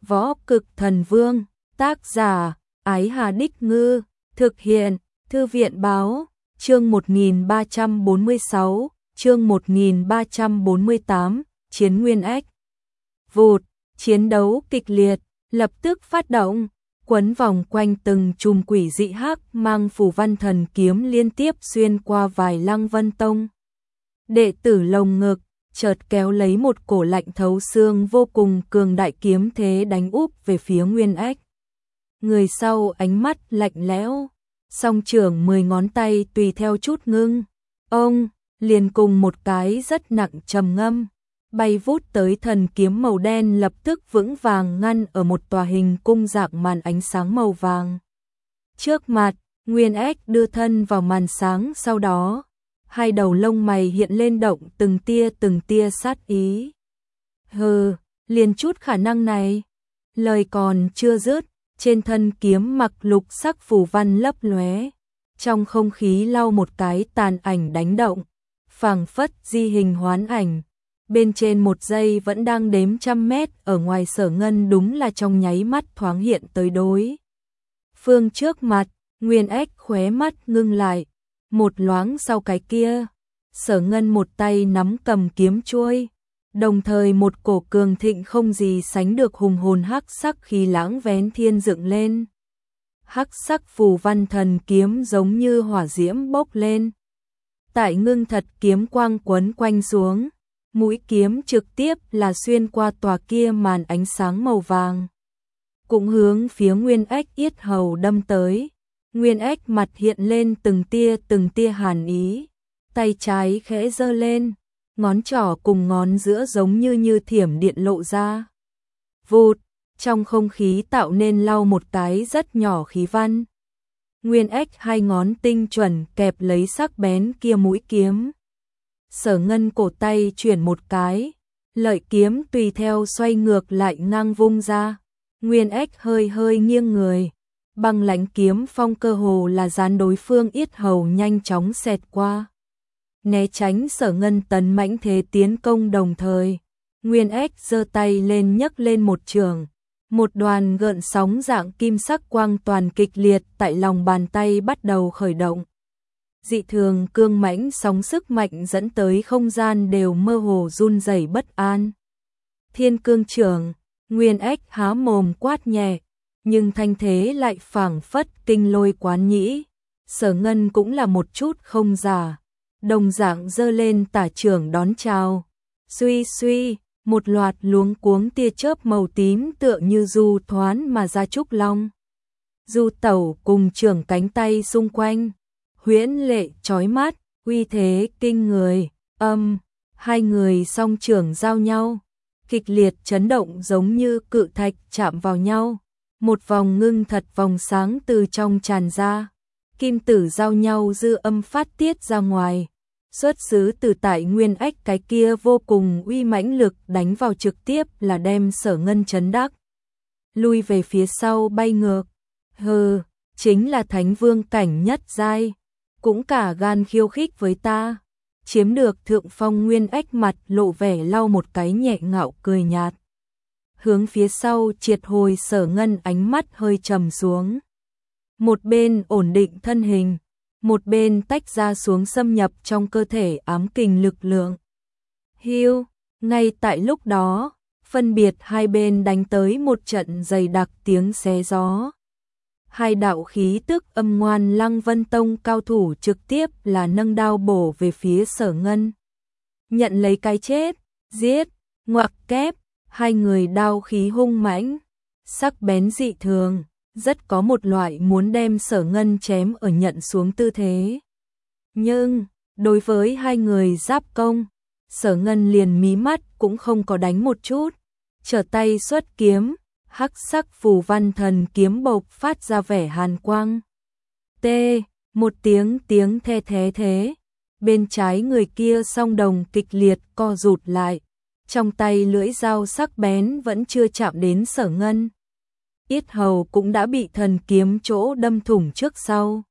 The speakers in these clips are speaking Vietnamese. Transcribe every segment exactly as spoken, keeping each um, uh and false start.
Võ Cực Thần Vương, tác giả, Ái Hà Đích Ngư, thực hiện, Thư viện Báo, chương một nghìn ba trăm bốn mươi sáu, chương một nghìn ba trăm bốn mươi tám, Chiến Nguyên Ách. Vụt, chiến đấu kịch liệt, lập tức phát động, quấn vòng quanh từng chùm quỷ dị hắc mang phù văn thần kiếm liên tiếp xuyên qua vài Lăng Vân Tông. Đệ tử lồng ngực, chợt kéo lấy một cổ lạnh thấu xương vô cùng cường đại kiếm thế đánh úp về phía Nguyên Ách. Người sau ánh mắt lạnh lẽo, song trưởng mười ngón tay tùy theo chút ngưng. Ông, liền cùng một cái rất nặng trầm ngâm, bay vút tới thần kiếm màu đen lập tức vững vàng ngăn ở một tòa hình cung dạng màn ánh sáng màu vàng. Trước mặt, Nguyên Ách đưa thân vào màn sáng, sau đó, hai đầu lông mày hiện lên động từng tia từng tia sát ý. Hừ, liền chút khả năng này. Lời còn chưa dứt, trên thân kiếm mặc lục sắc phù văn lấp lóe, trong không khí lau một cái tàn ảnh đánh động, phảng phất di hình hoán ảnh. Bên trên một giây vẫn đang đếm trăm mét ở ngoài Sở Ngân đúng là trong nháy mắt thoáng hiện tới đối phương trước mặt. Nguyên Ách khóe mắt ngưng lại, một loáng sau cái kia, Sở Ngân một tay nắm cầm kiếm chuôi, đồng thời một cổ cường thịnh không gì sánh được hùng hồn hắc sắc khí lãng vén thiên dựng lên. Hắc sắc phù văn thần kiếm giống như hỏa diễm bốc lên. Tại ngưng thật kiếm quang quấn quanh xuống, mũi kiếm trực tiếp là xuyên qua tòa kia màn ánh sáng màu vàng, cũng hướng phía Nguyên Ách yết hầu đâm tới. Nguyên Ách mặt hiện lên từng tia từng tia hàn ý, tay trái khẽ giơ lên, ngón trỏ cùng ngón giữa giống như như thiểm điện lộ ra. Vụt, trong không khí tạo nên lau một cái rất nhỏ khí văn. Nguyên Ách hai ngón tinh chuẩn kẹp lấy sắc bén kia mũi kiếm. Sở Ngân cổ tay chuyển một cái, lợi kiếm tùy theo xoay ngược lại ngang vung ra. Nguyên Ách hơi hơi nghiêng người, băng lãnh kiếm phong cơ hồ là dán đối phương yết hầu nhanh chóng xẹt qua. Né tránh Sở Ngân tấn mãnh thế tiến công đồng thời, Nguyên Ách giơ tay lên nhấc lên một trường, một đoàn gợn sóng dạng kim sắc quang toàn kịch liệt tại lòng bàn tay bắt đầu khởi động. Dị thường cương mãnh sóng sức mạnh dẫn tới không gian đều mơ hồ run rẩy bất an. Thiên Cương Trưởng, Nguyên Ách há mồm quát nhẹ, nhưng thanh thế lại phảng phất kinh lôi quán nhĩ. Sở Ngân cũng là một chút không giả, đồng dạng giơ lên tả trưởng đón chào. Suy suy, một loạt luống cuống tia chớp màu tím tựa như du thoán mà ra trúc long. Du tẩu cùng trưởng cánh tay xung quanh, huyễn lệ chói mắt, uy thế kinh người. Âm, hai người song trưởng giao nhau, kịch liệt chấn động giống như cự thạch chạm vào nhau. Một vòng ngưng thật vòng sáng từ trong tràn ra, kim tử giao nhau dư âm phát tiết ra ngoài, xuất xứ từ tại Nguyên Ách cái kia vô cùng uy mãnh lực đánh vào trực tiếp là đem Sở Ngân chấn đắc lui về phía sau bay ngược. Hừ, chính là Thánh Vương cảnh nhất giai, cũng cả gan khiêu khích với ta. Chiếm được thượng phong. Nguyên Ách mặt lộ vẻ lau một cái nhẹ ngạo cười nhạt, hướng phía sau triệt hồi. Sở Ngân ánh mắt hơi trầm xuống, một bên ổn định thân hình, một bên tách ra xuống xâm nhập trong cơ thể ám kình lực lượng. Hiu, ngay tại lúc đó, phân biệt hai bên đánh tới một trận dày đặc tiếng xé gió. Hai đạo khí tức âm ngoan Lăng Vân Tông cao thủ trực tiếp là nâng đao bổ về phía Sở Ngân. Nhận lấy cái chết, giết, ngoặc kép, hai người đao khí hung mãnh, sắc bén dị thường, rất có một loại muốn đem Sở Ngân chém ở nhận xuống tư thế. Nhưng, đối với hai người giáp công, Sở Ngân liền mí mắt cũng không có đánh một chút, trở tay xuất kiếm, hắc sắc phù văn thần kiếm bộc phát ra vẻ hàn quang. T, một tiếng tiếng the thế thế, bên trái người kia song đồng kịch liệt co rụt lại, trong tay lưỡi dao sắc bén vẫn chưa chạm đến Sở Ngân. Yết hầu cũng đã bị thần kiếm chỗ đâm thủng trước sau.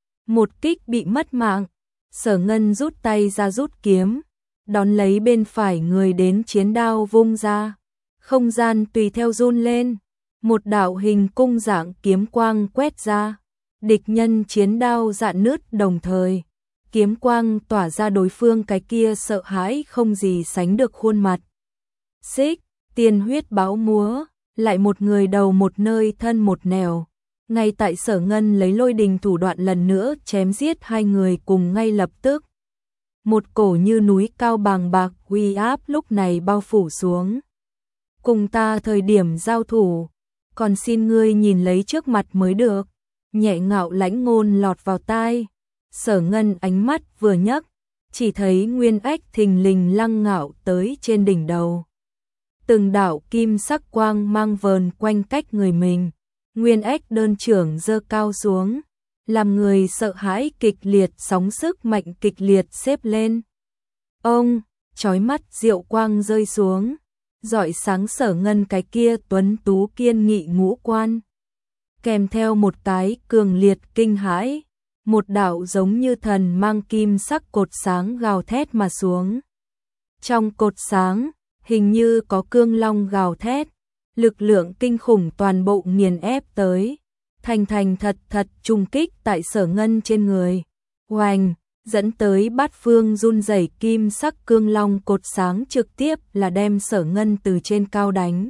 Một kích bị mất mạng, Sở Ngân rút tay ra rút kiếm, đón lấy bên phải người đến chiến đao vung ra. Không gian tùy theo run lên, một đạo hình cung dạng kiếm quang quét ra, địch nhân chiến đao rạn nứt đồng thời, kiếm quang tỏa ra đối phương cái kia sợ hãi không gì sánh được khuôn mặt. Xích, tiên huyết báo múa, lại một người đầu một nơi thân một nẻo. Ngay tại Sở Ngân lấy lôi đình thủ đoạn lần nữa chém giết hai người cùng ngay lập tức. Một cổ như núi cao bàng bạc uy áp lúc này bao phủ xuống. Cùng ta thời điểm giao thủ, còn xin ngươi nhìn lấy trước mặt mới được. Nhẹ ngạo lãnh ngôn lọt vào tai. Sở Ngân ánh mắt vừa nhấc, chỉ thấy nguyên ách thình lình lăng ngạo tới trên đỉnh đầu. Từng đạo kim sắc quang mang vờn quanh cách người mình. Nguyên ách đơn trưởng giơ cao xuống, làm người sợ hãi kịch liệt, sóng sức mạnh kịch liệt xếp lên. Ông, chói mắt diệu quang rơi xuống, rọi sáng Sở Ngân cái kia tuấn tú kiên nghị ngũ quan. Kèm theo một cái cường liệt kinh hãi, một đạo giống như thần mang kim sắc cột sáng gào thét mà xuống. Trong cột sáng, hình như có cương long gào thét. Lực lượng kinh khủng toàn bộ nghiền ép tới, thành thành thật thật trùng kích tại Sở Ngân trên người. Oanh, dẫn tới bát phương run rẩy, kim sắc cương long cột sáng trực tiếp là đem Sở Ngân từ trên cao đánh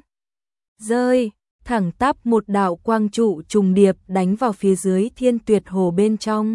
rơi, thẳng tắp một đạo quang trụ trùng điệp đánh vào phía dưới Thiên Tuyệt Hồ bên trong.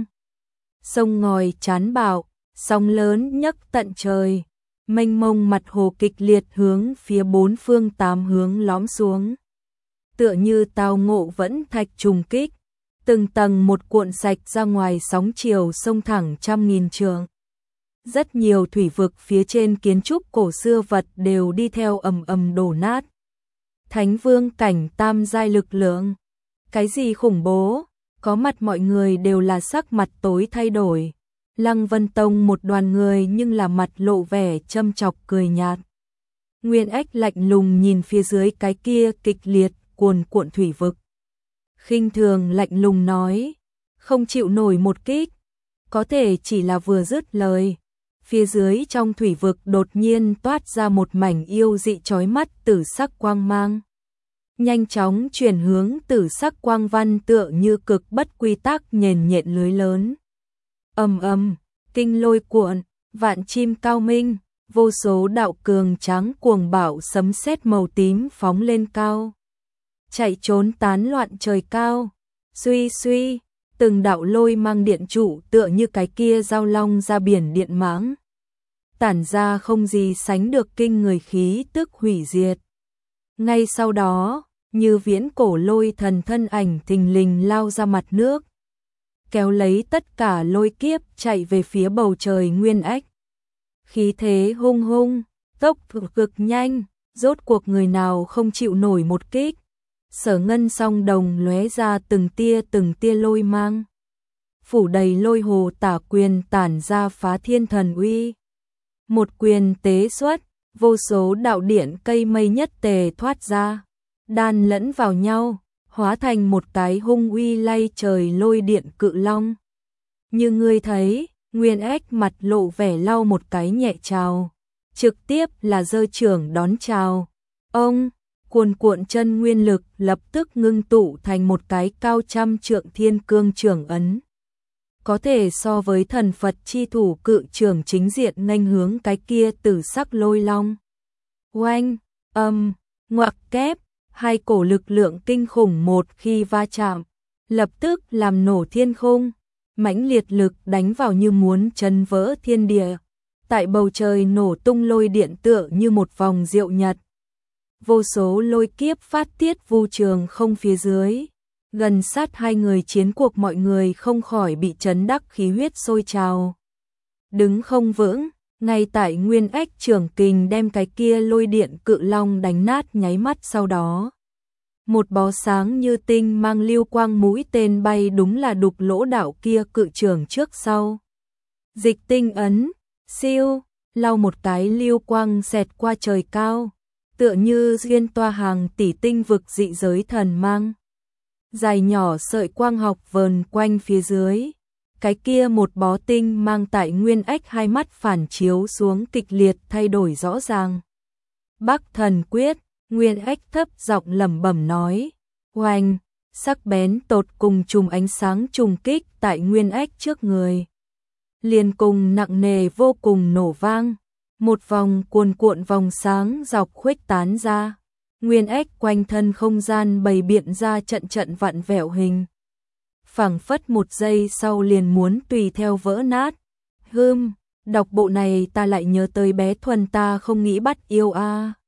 Sông ngòi chán bạo, sóng lớn nhấc tận trời. Mênh mông mặt hồ kịch liệt hướng phía bốn phương tám hướng lõm xuống. Tựa như tao ngộ vẫn thạch trùng kích, từng tầng một cuộn sạch ra ngoài, sóng chiều sông thẳng trăm nghìn trượng. Rất nhiều thủy vực phía trên kiến trúc cổ xưa vật đều đi theo ầm ầm đổ nát. Thánh vương cảnh tam giai lực lượng. Cái gì khủng bố, có mặt mọi người đều là sắc mặt tối thay đổi. Lăng Vân Tông một đoàn người nhưng là mặt lộ vẻ châm chọc cười nhạt. Nguyên ách lạnh lùng nhìn phía dưới cái kia kịch liệt cuồn cuộn thủy vực. Khinh thường lạnh lùng nói, không chịu nổi một kích. Có thể chỉ là vừa dứt lời, phía dưới trong thủy vực đột nhiên toát ra một mảnh yêu dị chói mắt tử sắc quang mang. Nhanh chóng chuyển hướng tử sắc quang văn tựa như cực bất quy tắc nhền nhện lưới lớn. Ầm ầm, kinh lôi cuộn, vạn chim cao minh, vô số đạo cường tráng cuồng bạo sấm sét màu tím phóng lên cao. Chạy trốn tán loạn trời cao, suy suy, từng đạo lôi mang điện trụ tựa như cái kia giao long ra biển điện mãng. Tản ra không gì sánh được kinh người khí tức hủy diệt. Ngay sau đó, như viễn cổ lôi thần thân ảnh thình lình lao ra mặt nước, kéo lấy tất cả lôi kiếp chạy về phía bầu trời nguyên ách. Khí thế hung hung, tốc cực nhanh, rốt cuộc người nào không chịu nổi một kích. Sở Ngân song đồng lóe ra từng tia từng tia lôi mang. Phủ đầy lôi hồ tả quyền tản ra phá thiên thần uy. Một quyền tế xuất, vô số đạo điện cây mây nhất tề thoát ra, đan lẫn vào nhau, hóa thành một cái hung uy lay trời lôi điện cự long. Như ngươi thấy, Nguyên ách mặt lộ vẻ lau một cái nhẹ chào, trực tiếp là giơ trưởng đón chào. Ông, cuồn cuộn chân nguyên lực lập tức ngưng tụ thành một cái cao trăm trượng thiên cương trưởng ấn. Có thể so với thần Phật chi thủ cự trưởng chính diện nghênh hướng cái kia tử sắc lôi long. Oanh, âm, ngoặc kép, hai cổ lực lượng kinh khủng một khi va chạm, lập tức làm nổ thiên khung, mãnh liệt lực đánh vào như muốn chấn vỡ thiên địa. Tại bầu trời nổ tung lôi điện tựa như một vòng diệu nhật. Vô số lôi kiếp phát tiết vu trường không phía dưới. Gần sát hai người chiến cuộc mọi người không khỏi bị chấn đắc khí huyết sôi trào. Đứng không vững, ngay tại nguyên ách trưởng kình đem cái kia lôi điện cự long đánh nát nháy mắt sau đó. Một bó sáng như tinh mang lưu quang mũi tên bay đúng là đục lỗ đạo kia cự trưởng trước sau. Dịch tinh ấn, siêu, lau một cái lưu quang xẹt qua trời cao, tựa như duyên toa hàng tỷ tinh vực dị giới thần mang. Dài nhỏ sợi quang học vờn quanh phía dưới, cái kia một bó tinh mang tại nguyên ách hai mắt phản chiếu xuống kịch liệt thay đổi rõ ràng. Bắc thần quyết, Nguyên Ách thấp giọng lẩm bẩm nói, oanh, sắc bén tột cùng chùm ánh sáng trùng kích tại Nguyên Ách trước người. Liền cùng nặng nề vô cùng nổ vang, một vòng cuồn cuộn vòng sáng dọc khuếch tán ra. Nguyên Ách quanh thân không gian bày biện ra trận trận vặn vẹo hình. Phảng phất một giây sau liền muốn tùy theo vỡ nát. Hưm, đọc bộ này ta lại nhớ tới bé Thuần ta không nghĩ bắt yêu a. À.